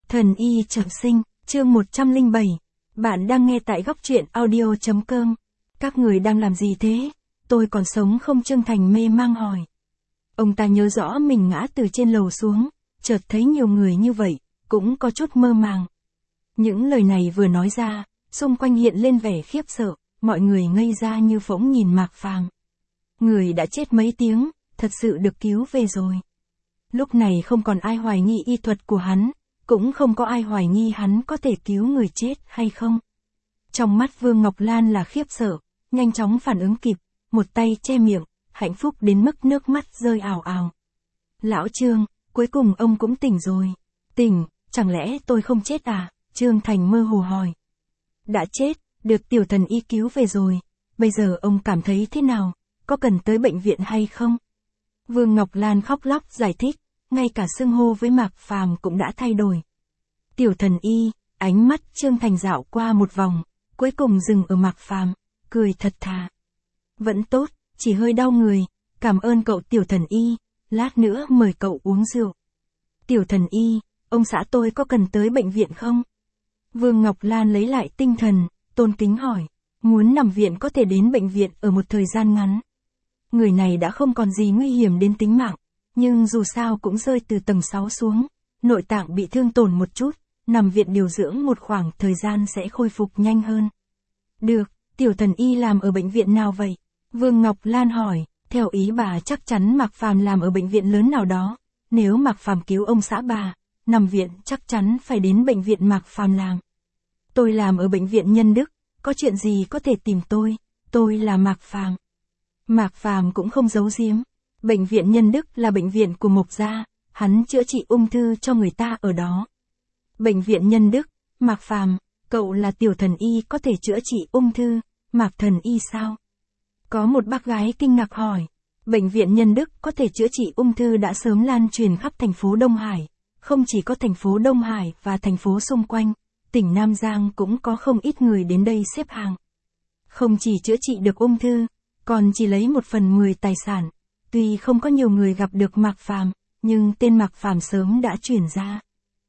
Thần y trọng sinh, chương 107. Bạn đang nghe tại góc truyện audio.com. Các người đang làm gì thế? Tôi còn sống không? Trương Thành mê mang hỏi. Ông ta nhớ rõ mình ngã từ trên lầu xuống, chợt thấy nhiều người như vậy, cũng có chút mơ màng. Những lời này vừa nói ra, xung quanh hiện lên vẻ khiếp sợ, mọi người ngây ra như phỗng nhìn Mạc Phàm. Người đã chết mấy tiếng, thật sự được cứu về rồi. Lúc này không còn ai hoài nghi y thuật của hắn, cũng không có ai hoài nghi hắn có thể cứu người chết hay không. Trong mắt Vương Ngọc Lan là khiếp sợ, nhanh chóng phản ứng kịp, một tay che miệng, hạnh phúc đến mức nước mắt rơi ào ào. Lão Trương, cuối cùng ông cũng tỉnh rồi. Tỉnh, chẳng lẽ tôi không chết à? Trương Thành mơ hồ hỏi. Đã chết, được tiểu thần y cứu về rồi, bây giờ ông cảm thấy thế nào, có cần tới bệnh viện hay không? Vương Ngọc Lan khóc lóc giải thích, ngay cả xưng hô với Mạc Phàm cũng đã thay đổi. Tiểu thần y, ánh mắt Trương Thành dạo qua một vòng, cuối cùng dừng ở Mạc Phàm, cười thật thà. Vẫn tốt, chỉ hơi đau người, cảm ơn cậu tiểu thần y, lát nữa mời cậu uống rượu. Tiểu thần y, ông xã tôi có cần tới bệnh viện không? Vương Ngọc Lan lấy lại tinh thần, tôn kính hỏi, muốn nằm viện có thể đến bệnh viện ở một thời gian ngắn. Người này đã không còn gì nguy hiểm đến tính mạng, nhưng dù sao cũng rơi từ tầng 6 xuống, nội tạng bị thương tổn một chút, nằm viện điều dưỡng một khoảng thời gian sẽ khôi phục nhanh hơn. Được, tiểu thần y làm ở bệnh viện nào vậy? Vương Ngọc Lan hỏi, theo ý bà chắc chắn Mạc Phàm làm ở bệnh viện lớn nào đó, nếu Mạc Phàm cứu ông xã bà, nằm viện chắc chắn phải đến bệnh viện Mạc Phàm làm. Tôi làm ở bệnh viện Nhân Đức, có chuyện gì có thể tìm tôi là Mạc Phàm. Mạc Phàm cũng không giấu giếm, bệnh viện Nhân Đức là bệnh viện của Mộc gia, hắn chữa trị ung thư cho người ta ở đó. Bệnh viện Nhân Đức, Mạc Phàm, cậu là tiểu thần y có thể chữa trị ung thư, Mạc thần y sao? Có một bác gái kinh ngạc hỏi, bệnh viện Nhân Đức có thể chữa trị ung thư đã sớm lan truyền khắp thành phố Đông Hải, không chỉ có thành phố Đông Hải và thành phố xung quanh, tỉnh Nam Giang cũng có không ít người đến đây xếp hàng. Không chỉ chữa trị được ung thư, còn chỉ lấy 1/10 tài sản. Tuy không có nhiều người gặp được Mạc Phàm, nhưng tên Mạc Phàm sớm đã truyền ra.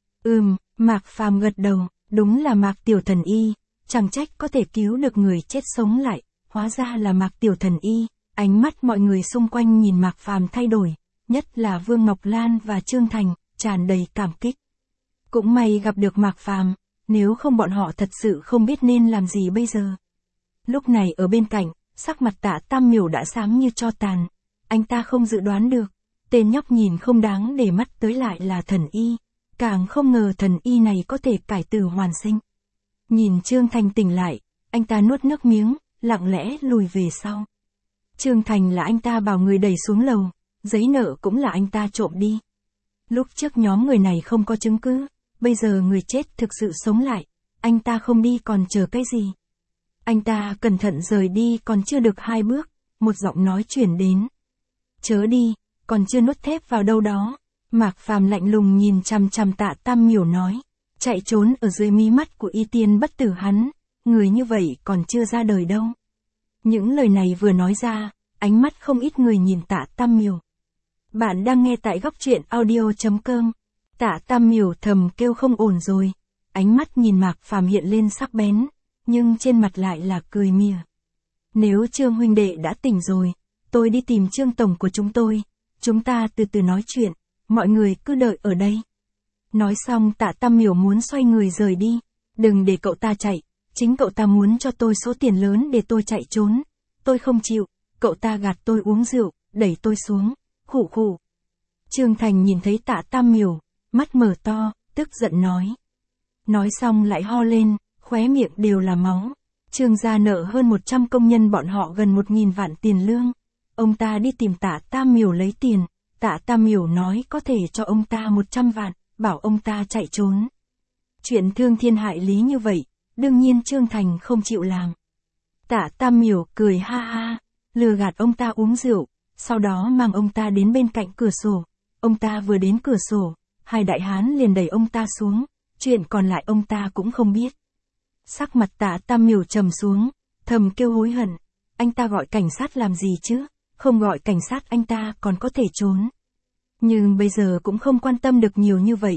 Mạc Phàm gật đầu, đúng là Mạc tiểu thần y, chẳng trách có thể cứu được người chết sống lại, hóa ra là Mạc tiểu thần y. Ánh mắt mọi người xung quanh nhìn Mạc Phàm thay đổi, nhất là Vương Ngọc Lan và Trương Thành, tràn đầy cảm kích. Cũng may gặp được Mạc Phàm, nếu không bọn họ thật sự không biết nên làm gì bây giờ. Lúc này ở bên cạnh, sắc mặt Tạ Tam Miểu đã xám như tro tàn. Anh ta không dự đoán được, tên nhóc nhìn không đáng để mắt tới lại là thần y, càng không ngờ thần y này có thể cải tử hoàn sinh. Nhìn Trương Thành tỉnh lại, anh ta nuốt nước miếng, lặng lẽ lùi về sau. Trương Thành là anh ta bảo người đẩy xuống lầu, giấy nợ cũng là anh ta trộm đi. Lúc trước nhóm người này không có chứng cứ, bây giờ người chết thực sự sống lại, anh ta không đi còn chờ cái gì? Anh ta cẩn thận rời đi còn chưa được 2 bước, một giọng nói chuyển đến. Chớ đi, còn chưa nuốt thép vào đâu đó. Mạc Phàm lạnh lùng nhìn chằm chằm Tạ Tam Miểu nói, chạy trốn ở dưới mí mắt của y tiên bất tử hắn, người như vậy còn chưa ra đời đâu. Những lời này vừa nói ra, ánh mắt không ít người nhìn Tạ Tam Miểu. Bạn đang nghe tại góc truyện audio.com. Tạ Tam Miểu thầm kêu không ổn rồi, ánh mắt nhìn Mạc Phàm hiện lên sắc bén, nhưng trên mặt lại là cười mỉa. Nếu Trương huynh đệ đã tỉnh rồi, tôi đi tìm Trương tổng của chúng ta từ từ nói chuyện, mọi người cứ đợi ở đây. Nói xong Tạ Tam Miểu muốn xoay người rời đi, đừng để cậu ta chạy, chính cậu ta muốn cho tôi số tiền lớn để tôi chạy trốn, tôi không chịu, cậu ta gạt tôi uống rượu, đẩy tôi xuống, khụ khụ. Trương Thành nhìn thấy Tạ Tam Miểu, mắt mở to, tức giận nói. Nói xong lại ho lên, khóe miệng đều là máu. Trương gia nợ hơn 100 công nhân bọn họ gần 1.000 vạn tiền lương. Ông ta đi tìm Tạ Tam Miểu lấy tiền, Tạ Tam Miểu nói có thể cho ông ta 100 vạn, bảo ông ta chạy trốn. Chuyện thương thiên hại lý như vậy, đương nhiên Trương Thành không chịu làm. Tạ Tam Miểu cười ha ha, lừa gạt ông ta uống rượu, sau đó mang ông ta đến bên cạnh cửa sổ. Ông ta vừa đến cửa sổ, 2 đại hán liền đẩy ông ta xuống, chuyện còn lại ông ta cũng không biết. Sắc mặt Tạ Tam Miểu trầm xuống, thầm kêu hối hận, anh ta gọi cảnh sát làm gì chứ, không gọi cảnh sát anh ta còn có thể trốn. Nhưng bây giờ cũng không quan tâm được nhiều như vậy,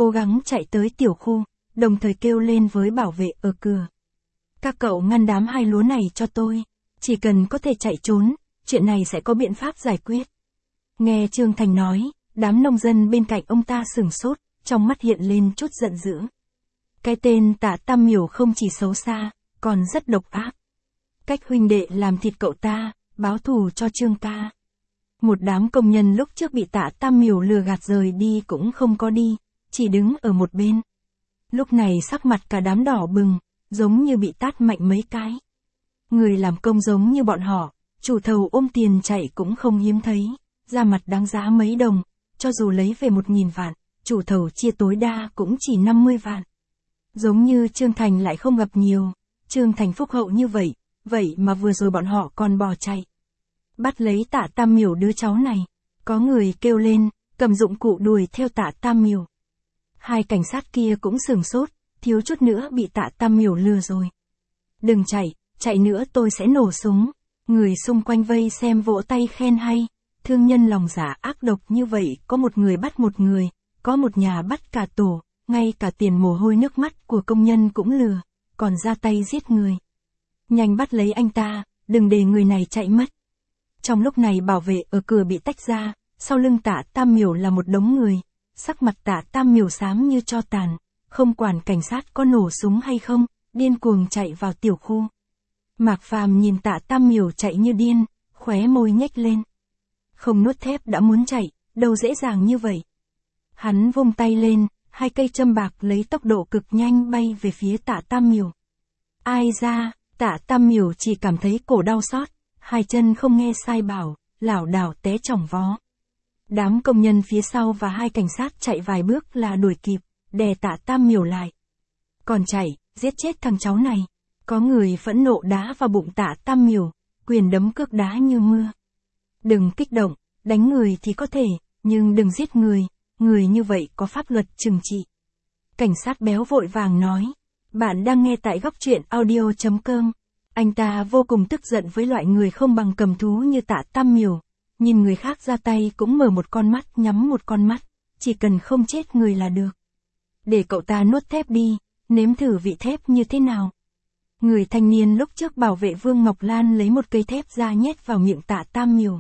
cố gắng chạy tới tiểu khu, đồng thời kêu lên với bảo vệ ở cửa. Các cậu ngăn đám hai lúa này cho tôi, chỉ cần có thể chạy trốn, chuyện này sẽ có biện pháp giải quyết. Nghe Trương Thành nói, đám nông dân bên cạnh ông ta sửng sốt, trong mắt hiện lên chút giận dữ. Cái tên Tạ Tam Miểu không chỉ xấu xa, còn rất độc ác. Cách huynh đệ làm thịt cậu ta, báo thù cho Trương ca. Một đám công nhân lúc trước bị Tạ Tam Miểu lừa gạt rời đi cũng không có đi, chỉ đứng ở một bên. Lúc này sắc mặt cả đám đỏ bừng, giống như bị tát mạnh mấy cái. Người làm công giống như bọn họ, chủ thầu ôm tiền chạy cũng không hiếm thấy, ra mặt đáng giá mấy đồng, cho dù lấy về 1.000 vạn, chủ thầu chia tối đa cũng chỉ 50 vạn. Giống như Trương Thành lại không gặp nhiều, Trương Thành phúc hậu như vậy, vậy mà vừa rồi bọn họ còn bỏ chạy. Bắt lấy Tạ Tam Miểu đứa cháu này, có người kêu lên, cầm dụng cụ đuổi theo Tạ Tam Miểu. Hai cảnh sát kia cũng sửng sốt, thiếu chút nữa bị Tạ Tam Miểu lừa rồi. Đừng chạy, chạy nữa tôi sẽ nổ súng. Người xung quanh vây xem vỗ tay khen hay, thương nhân lòng dạ ác độc như vậy, có một người bắt một người, có một nhà bắt cả tổ, ngay cả tiền mồ hôi nước mắt của công nhân cũng lừa, còn ra tay giết người. Nhanh bắt lấy anh ta, đừng để người này chạy mất. Trong lúc này bảo vệ ở cửa bị tách ra, sau lưng Tạ Tam Miểu là một đống người, sắc mặt Tạ Tam Miểu xám như tro tàn, không quản cảnh sát có nổ súng hay không, điên cuồng chạy vào tiểu khu. Mạc Phàm nhìn Tạ Tam Miểu chạy như điên, khóe môi nhếch lên. Không nuốt thép đã muốn chạy, đâu dễ dàng như vậy. Hắn vung tay lên, hai cây châm bạc lấy tốc độ cực nhanh bay về phía Tạ Tam Miểu. Ai ra, Tạ Tam Miểu chỉ cảm thấy cổ đau xót, hai chân không nghe sai bảo, lảo đảo té chỏng vó. Đám công nhân phía sau và hai cảnh sát chạy vài bước là đuổi kịp, đè Tạ Tam Miểu lại. Còn chạy, giết chết thằng cháu này. Có người phẫn nộ đá vào bụng Tạ Tam Miểu, quyền đấm cước đá như mưa. Đừng kích động, đánh người thì có thể, nhưng đừng giết người, người như vậy có pháp luật trừng trị. Cảnh sát béo vội vàng nói, bạn đang nghe tại góc truyện audio.com. Anh ta vô cùng tức giận với loại người không bằng cầm thú như Tạ Tam Miểu, nhìn người khác ra tay cũng mở một con mắt nhắm một con mắt, chỉ cần không chết người là được. Để cậu ta nuốt thép đi, nếm thử vị thép như thế nào. Người thanh niên lúc trước bảo vệ Vương Ngọc Lan lấy một cây thép ra nhét vào miệng Tạ Tam Miểu.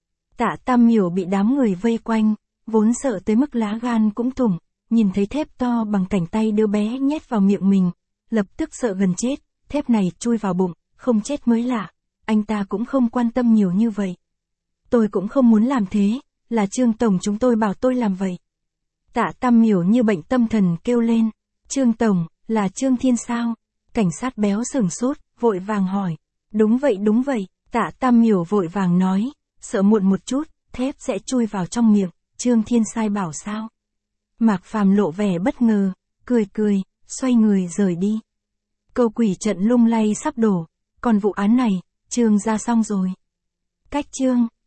Tạ Tam Miểu bị đám người vây quanh, vốn sợ tới mức lá gan cũng thủng, nhìn thấy thép to bằng cánh tay đứa bé nhét vào miệng mình, lập tức sợ gần chết, thép này chui vào bụng, không chết mới lạ, anh ta cũng không quan tâm nhiều như vậy. Tôi cũng không muốn làm thế, là Trương Tổng chúng tôi bảo tôi làm vậy. Tạ Tam Miểu như bệnh tâm thần kêu lên, Trương Tổng, là Trương Thiên sao? Cảnh sát béo sửng sốt, vội vàng hỏi. Đúng vậy, Tạ Tam Miểu vội vàng nói, sợ muộn một chút, thép sẽ chui vào trong miệng, Trương Thiên sai bảo sao? Mạc Phàm lộ vẻ bất ngờ, cười, xoay người rời đi. Câu quỷ trận lung lay sắp đổ, còn vụ án này, Trương ra xong rồi. Cách Trương.